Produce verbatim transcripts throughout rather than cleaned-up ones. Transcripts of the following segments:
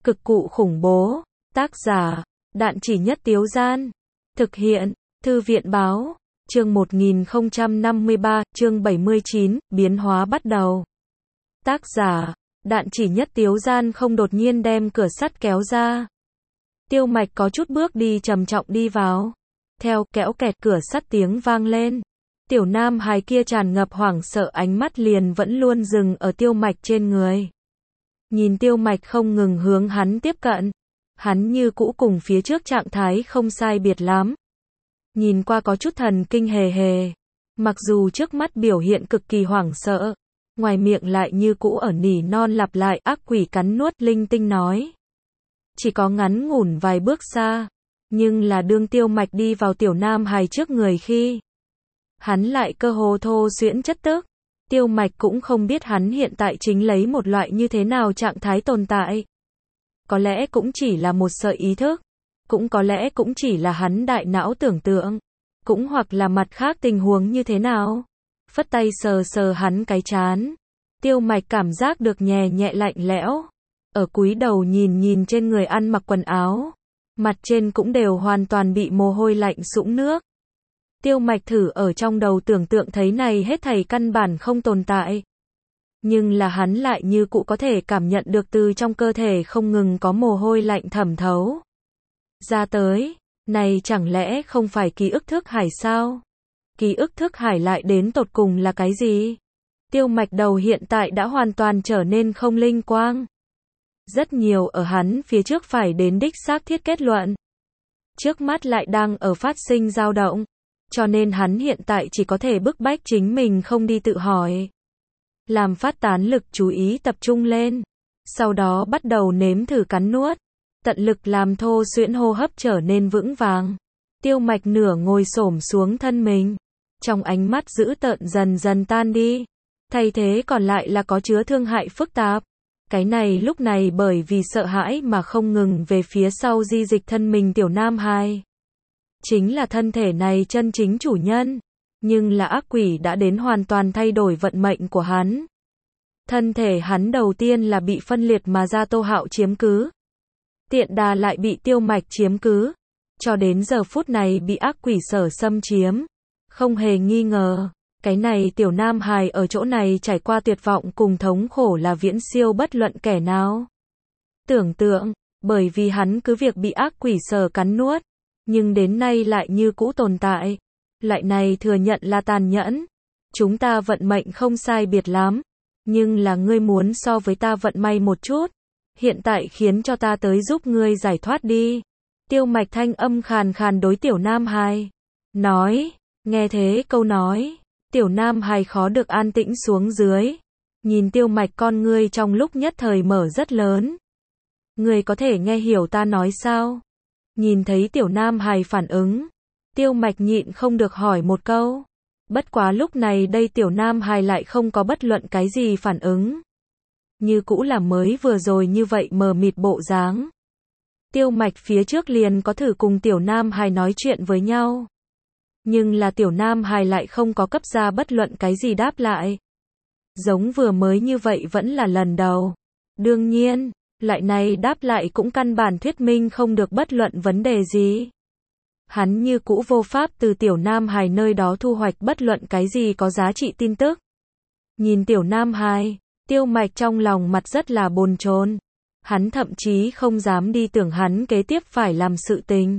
Cực cụ khủng bố. Tác giả, Đạn Chỉ Nhất Tiếu Gian. Thực hiện, Thư viện Báo. Chương một nghìn không trăm năm mươi ba, chương bảy mươi chín, biến hóa bắt đầu. Tác giả, Đạn Chỉ Nhất Tiếu Gian không đột nhiên đem cửa sắt kéo ra. Tiêu Mạch có chút bước đi trầm trọng đi vào. Theo kéo kẹt cửa sắt tiếng vang lên. Tiểu nam hài kia tràn ngập hoảng sợ ánh mắt liền vẫn luôn dừng ở Tiêu Mạch trên người. Nhìn Tiêu Mạch không ngừng hướng hắn tiếp cận. Hắn như cũ cùng phía trước trạng thái không sai biệt lắm. Nhìn qua có chút thần kinh hề hề. Mặc dù trước mắt biểu hiện cực kỳ hoảng sợ. Ngoài miệng lại như cũ ở nỉ non lặp lại ác quỷ cắn nuốt linh tinh nói. Chỉ có ngắn ngủn vài bước xa. Nhưng là đương Tiêu Mạch đi vào tiểu nam hài trước người khi. Hắn lại cơ hồ thô xuyễn chất tức. Tiêu Mạch cũng không biết hắn hiện tại chính lấy một loại như thế nào trạng thái tồn tại. Có lẽ cũng chỉ là một sợi ý thức. Cũng có lẽ cũng chỉ là hắn đại não tưởng tượng. Cũng hoặc là mặt khác tình huống như thế nào. Phất tay sờ sờ hắn cái trán. Tiêu Mạch cảm giác được nhẹ nhẹ lạnh lẽo. Ở cúi đầu nhìn nhìn trên người ăn mặc quần áo. Mặt trên cũng đều hoàn toàn bị mồ hôi lạnh sũng nước. Tiêu Mạch thử ở trong đầu tưởng tượng thấy này hết thảy căn bản không tồn tại. Nhưng là hắn lại như cũ có thể cảm nhận được từ trong cơ thể không ngừng có mồ hôi lạnh thẩm thấu. Ra tới, này chẳng lẽ không phải ký ức thức hải sao? Ký ức thức hải lại đến tột cùng là cái gì? Tiêu Mạch đầu hiện tại đã hoàn toàn trở nên không linh quang. Rất nhiều ở hắn phía trước phải đến đích xác thiết kết luận. Trước mắt lại đang ở phát sinh dao động. Cho nên hắn hiện tại chỉ có thể bức bách chính mình không đi tự hỏi. Làm phát tán lực chú ý tập trung lên. Sau đó bắt đầu nếm thử cắn nuốt. Tận lực làm thô xuyễn hô hấp trở nên vững vàng. Tiêu Mạch nửa ngồi xổm xuống thân mình. Trong ánh mắt dữ tợn dần dần tan đi. Thay thế còn lại là có chứa thương hại phức tạp. Cái này lúc này bởi vì sợ hãi mà không ngừng về phía sau di dịch thân mình tiểu nam hài. Chính là thân thể này chân chính chủ nhân. Nhưng là ác quỷ đã đến hoàn toàn thay đổi vận mệnh của hắn. Thân thể hắn đầu tiên là bị phân liệt mà ra Tô Hạo chiếm cứ. Tiện đà lại bị Tiêu Mạch chiếm cứ. Cho đến giờ phút này bị ác quỷ sở xâm chiếm. Không hề nghi ngờ. Cái này tiểu nam hài ở chỗ này trải qua tuyệt vọng cùng thống khổ là viễn siêu bất luận kẻ nào. Tưởng tượng. Bởi vì hắn cứ việc bị ác quỷ sở cắn nuốt. Nhưng đến nay lại như cũ tồn tại. Loại này thừa nhận là tàn nhẫn. Chúng ta vận mệnh không sai biệt lắm. Nhưng là ngươi muốn so với ta vận may một chút. Hiện tại khiến cho ta tới giúp ngươi giải thoát đi. Tiêu Mạch thanh âm khàn khàn đối tiểu nam hài. Nói. Nghe thế câu nói. Tiểu nam hài khó được an tĩnh xuống dưới. Nhìn Tiêu Mạch con ngươi trong lúc nhất thời mở rất lớn. Ngươi có thể nghe hiểu ta nói sao? Nhìn thấy tiểu nam hài phản ứng. Tiêu Mạch nhịn không được hỏi một câu. Bất quá lúc này đây tiểu nam hài lại không có bất luận cái gì phản ứng. Như cũ là mới vừa rồi như vậy mờ mịt bộ dáng. Tiêu Mạch phía trước liền có thử cùng tiểu nam hài nói chuyện với nhau. Nhưng là tiểu nam hài lại không có cấp ra bất luận cái gì đáp lại. Giống vừa mới như vậy vẫn là lần đầu. Đương nhiên, loại này đáp lại cũng căn bản thuyết minh không được bất luận vấn đề gì. Hắn như cũ vô pháp từ tiểu nam hài nơi đó thu hoạch bất luận cái gì có giá trị tin tức. Nhìn tiểu nam hài, Tiêu Mạch trong lòng mặt rất là bồn chồn. Hắn thậm chí không dám đi tưởng hắn kế tiếp phải làm sự tình.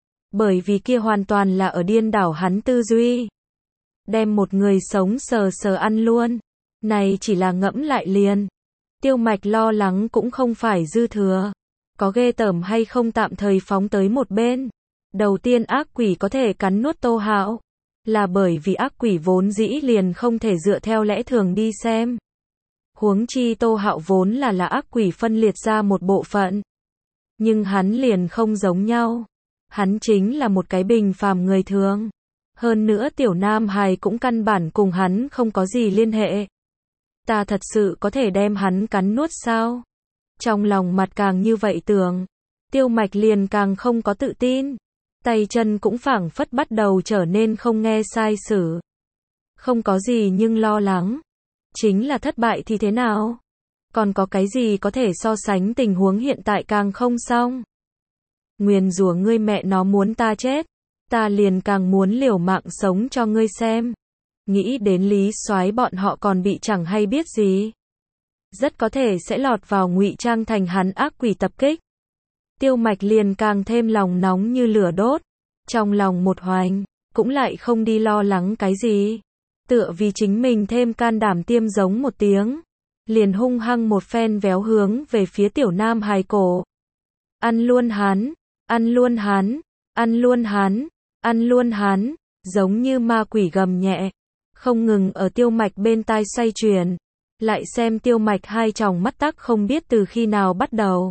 Bởi vì kia hoàn toàn là ở điên đảo hắn tư duy. Đem một người sống sờ sờ ăn luôn. Này chỉ là ngẫm lại liền. Tiêu Mạch lo lắng cũng không phải dư thừa. Có ghê tởm hay không tạm thời phóng tới một bên. Đầu tiên ác quỷ có thể cắn nuốt Tô Hạo. Là bởi vì ác quỷ vốn dĩ liền không thể dựa theo lẽ thường đi xem. Huống chi Tô Hạo vốn là là ác quỷ phân liệt ra một bộ phận. Nhưng hắn liền không giống nhau. Hắn chính là một cái bình phàm người thường. Hơn nữa tiểu nam hài cũng căn bản cùng hắn không có gì liên hệ. Ta thật sự có thể đem hắn cắn nuốt sao? Trong lòng mặt càng như vậy tưởng. Tiêu Mạch liền càng không có tự tin. Tay chân cũng phảng phất bắt đầu trở nên không nghe sai sử. Không có gì nhưng lo lắng. Chính là thất bại thì thế nào? Còn có cái gì có thể so sánh tình huống hiện tại càng không xong. Nguyền rủa ngươi mẹ nó muốn ta chết, ta liền càng muốn liều mạng sống cho ngươi xem. Nghĩ đến Lý Soái bọn họ còn bị chẳng hay biết gì. Rất có thể sẽ lọt vào ngụy trang thành hắn ác quỷ tập kích. Tiêu Mạch liền càng thêm lòng nóng như lửa đốt. Trong lòng một hoành, cũng lại không đi lo lắng cái gì. Tựa vì chính mình thêm can đảm tiêm giống một tiếng. Liền hung hăng một phen véo hướng về phía tiểu nam hài cổ. Ăn luôn hắn, ăn luôn hắn, ăn luôn hắn, ăn luôn hắn, giống như ma quỷ gầm nhẹ. Không ngừng ở Tiêu Mạch bên tai xoay truyền. Lại xem Tiêu Mạch hai tròng mắt tắc không biết từ khi nào bắt đầu.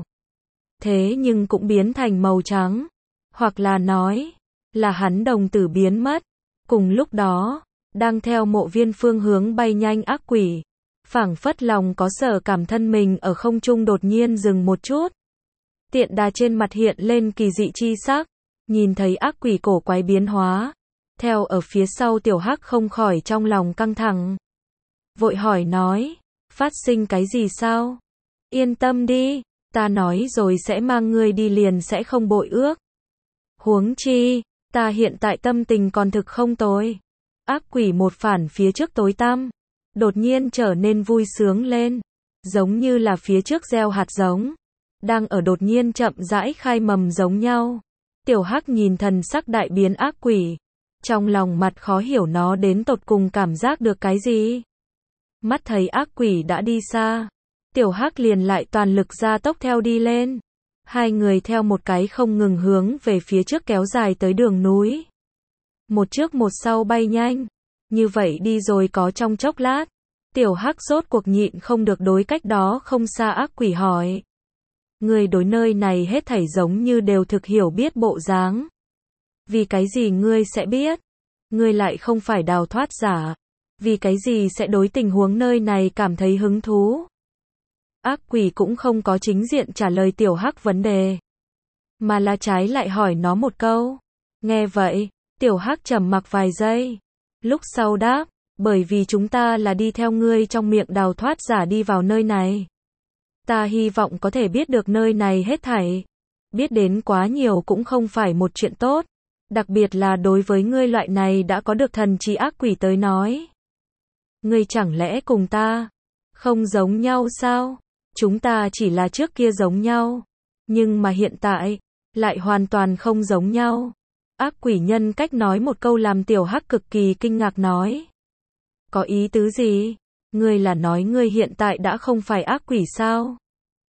Thế nhưng cũng biến thành màu trắng. Hoặc là nói, là hắn đồng tử biến mất. Cùng lúc đó, đang theo mộ viên phương hướng bay nhanh ác quỷ. Phảng phất lòng có sở cảm thân mình ở không trung đột nhiên dừng một chút. Tiện đà trên mặt hiện lên kỳ dị chi sắc. Nhìn thấy ác quỷ cổ quái biến hóa. Theo ở phía sau tiểu hắc không khỏi trong lòng căng thẳng. Vội hỏi nói, phát sinh cái gì sao? Yên tâm đi, ta nói rồi sẽ mang ngươi đi liền sẽ không bội ước. Huống chi, ta hiện tại tâm tình còn thực không tồi. Ác quỷ một phản phía trước tối tăm, đột nhiên trở nên vui sướng lên, giống như là phía trước gieo hạt giống, đang ở đột nhiên chậm rãi khai mầm giống nhau. Tiểu hắc nhìn thần sắc đại biến ác quỷ, trong lòng mặt khó hiểu nó đến tột cùng cảm giác được cái gì. Mắt thấy ác quỷ đã đi xa, tiểu hắc liền lại toàn lực ra tốc theo đi lên. Hai người theo một cái không ngừng hướng về phía trước kéo dài tới đường núi. Một trước một sau bay nhanh. Như vậy đi rồi có trong chốc lát. Tiểu hắc rốt cuộc nhịn không được đối cách đó không xa ác quỷ hỏi. Người đối nơi này hết thảy giống như đều thực hiểu biết bộ dáng. Vì cái gì ngươi sẽ biết? Ngươi lại không phải đào thoát giả. Vì cái gì sẽ đối tình huống nơi này cảm thấy hứng thú? Ác quỷ cũng không có chính diện trả lời tiểu hắc vấn đề. Mà là trái lại hỏi nó một câu. Nghe vậy, tiểu hắc trầm mặc vài giây. Lúc sau đáp, bởi vì chúng ta là đi theo ngươi trong miệng đào thoát giả đi vào nơi này. Ta hy vọng có thể biết được nơi này hết thảy. Biết đến quá nhiều cũng không phải một chuyện tốt. Đặc biệt là đối với ngươi loại này đã có được thần trí ác quỷ tới nói. Ngươi chẳng lẽ cùng ta không giống nhau sao? Chúng ta chỉ là trước kia giống nhau. Nhưng mà hiện tại, lại hoàn toàn không giống nhau. Ác quỷ nhân cách nói một câu làm tiểu hắc cực kỳ kinh ngạc nói. Có ý tứ gì? Ngươi là nói ngươi hiện tại đã không phải ác quỷ sao?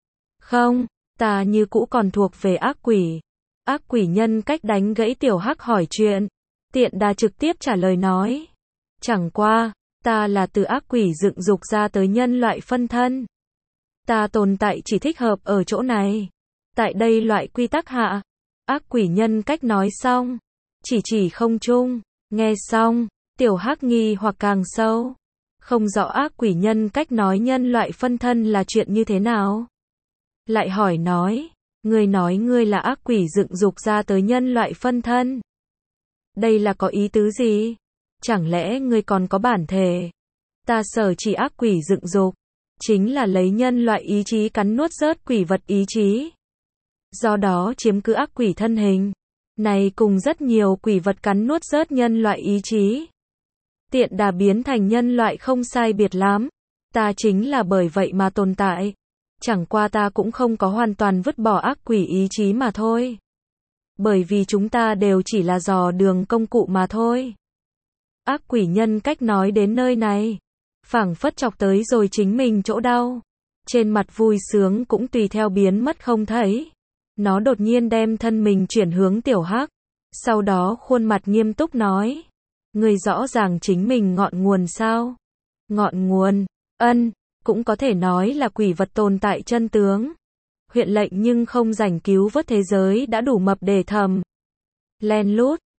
Không, ta như cũ còn thuộc về ác quỷ. Ác quỷ nhân cách đánh gãy tiểu hắc hỏi chuyện. Tiện đà trực tiếp trả lời nói. Chẳng qua, ta là từ ác quỷ dựng dục ra tới nhân loại phân thân. Ta tồn tại chỉ thích hợp ở chỗ này. Tại đây loại quy tắc hạ. Ác quỷ nhân cách nói xong. Chỉ chỉ không chung. Nghe xong, tiểu hắc nghi hoặc càng sâu. Không rõ ác quỷ nhân cách nói nhân loại phân thân là chuyện như thế nào. Lại hỏi nói. Ngươi nói ngươi là ác quỷ dựng dục ra tới nhân loại phân thân. Đây là có ý tứ gì? Chẳng lẽ ngươi còn có bản thể? Ta sở chỉ ác quỷ dựng dục. Chính là lấy nhân loại ý chí cắn nuốt rớt quỷ vật ý chí. Do đó chiếm cứ ác quỷ thân hình. Này cùng rất nhiều quỷ vật cắn nuốt rớt nhân loại ý chí. Tiện đà biến thành nhân loại không sai biệt lắm. Ta chính là bởi vậy mà tồn tại. Chẳng qua ta cũng không có hoàn toàn vứt bỏ ác quỷ ý chí mà thôi. Bởi vì chúng ta đều chỉ là dò đường công cụ mà thôi. Ác quỷ nhân cách nói đến nơi này. Phảng phất chọc tới rồi chính mình chỗ đau. Trên mặt vui sướng cũng tùy theo biến mất không thấy. Nó đột nhiên đem thân mình chuyển hướng tiểu hắc. Sau đó khuôn mặt nghiêm túc nói. Người rõ ràng chính mình ngọn nguồn sao? Ngọn nguồn, ân, cũng có thể nói là quỷ vật tồn tại chân tướng. Huyện lệnh nhưng không rảnh cứu vớt thế giới đã đủ mập để thầm. Len lút,